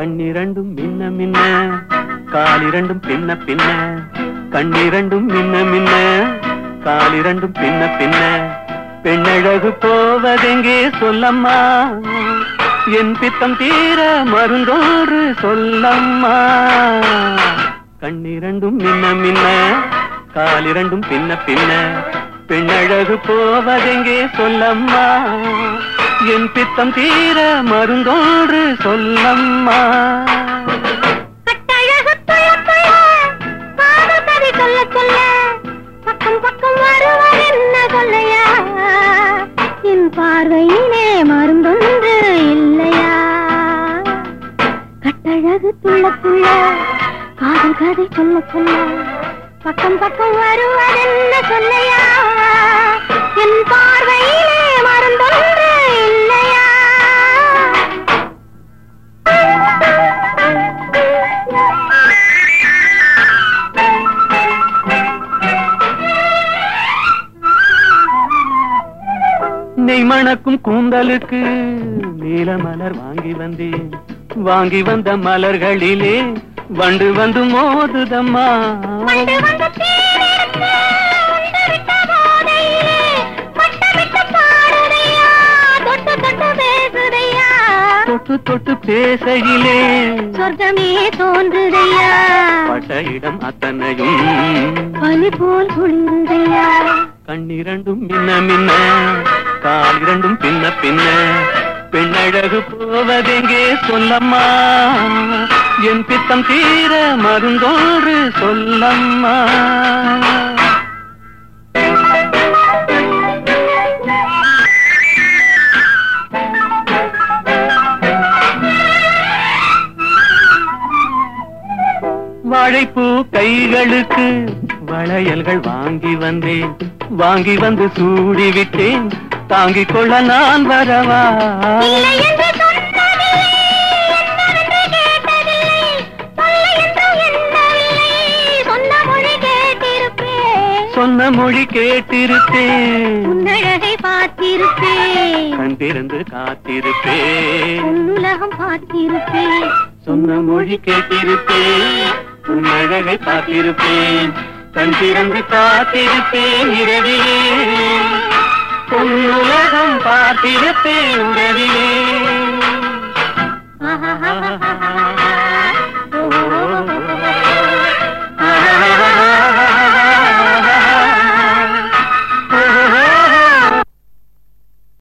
கண்ணிரண்டும் மின்ன மின்ன காலிரண்டும் பின்ன பின்ன கண்ணிரண்டும் மின்ன மின்ன காலிரண்டும் பின்ன பின்ன பெண்ணழகு போவதெங்கே சொல்லம்மா என் பித்தம் தீர மருந்தோறு சொல்லம்மா கண்ணிரண்டும் மின்ன மின்ன காலிரண்டும் பின்ன பின்ன பெண்ணழகு போவதெங்கே சொல்லம்மா என் பித்தம் தீர மருந்தோறு சொல்லம்மா கட்டழகு பாதபதி சொல்ல சொல்ல பக்கம் பக்கம் வருவார் என்ன சொல்லையா என் பார்வையிலே மருந்தொன்று இல்லையா கட்டழகு துள்ள துள்ள காதல் கதை சொல்ல சொல்ல பக்கம் பக்கம் வருவார் என்ன சொல்லையா என் பார்வையிலே மருந்தொன்று இல்லையா நெய் மணக்கும் கூந்தலுக்கு நீல மலர் வாங்கி வந்தேன் வாங்கி வந்த மலர்களிலே வண்டு வந்து மோதுதம்மா தொட்டு தொட்டு பேசையிலே சொர்க்கமே தோன்றுதையா பட்ட இடம் அத்தனையும் பனி போல் குளிருதையா கண்ணிரண்டும் மின்ன மின்ன காலிரண்டும் பின்ன பின்ன பெண்ணழகு போவதெங்கே சொல்லம்மா என் பித்தம் தீர மருந்தோறு சொல்லம்மா வாழைப்பூ கைகளுக்கு வளையல்கள் வாங்கி வந்தேன் வாங்கி வந்து சூடிவிட்டேன் தாங்கிக் கொள்ள நான் வரவா சொன்ன மொழி கேட்டிருப்பேன் உன்னழகை பார்த்திருப்பேன் கண் திறந்து காத்திருப்பேன் உலகம் பார்த்திருப்பேன் சொன்ன மொழி கேட்டிருப்பேன் உன்னழகை பார்த்திருப்பேன் கண் திறந்து காத்திருப்பேன் இரவிலே உலகம் பார்த்திருப்பேன் உறவிலே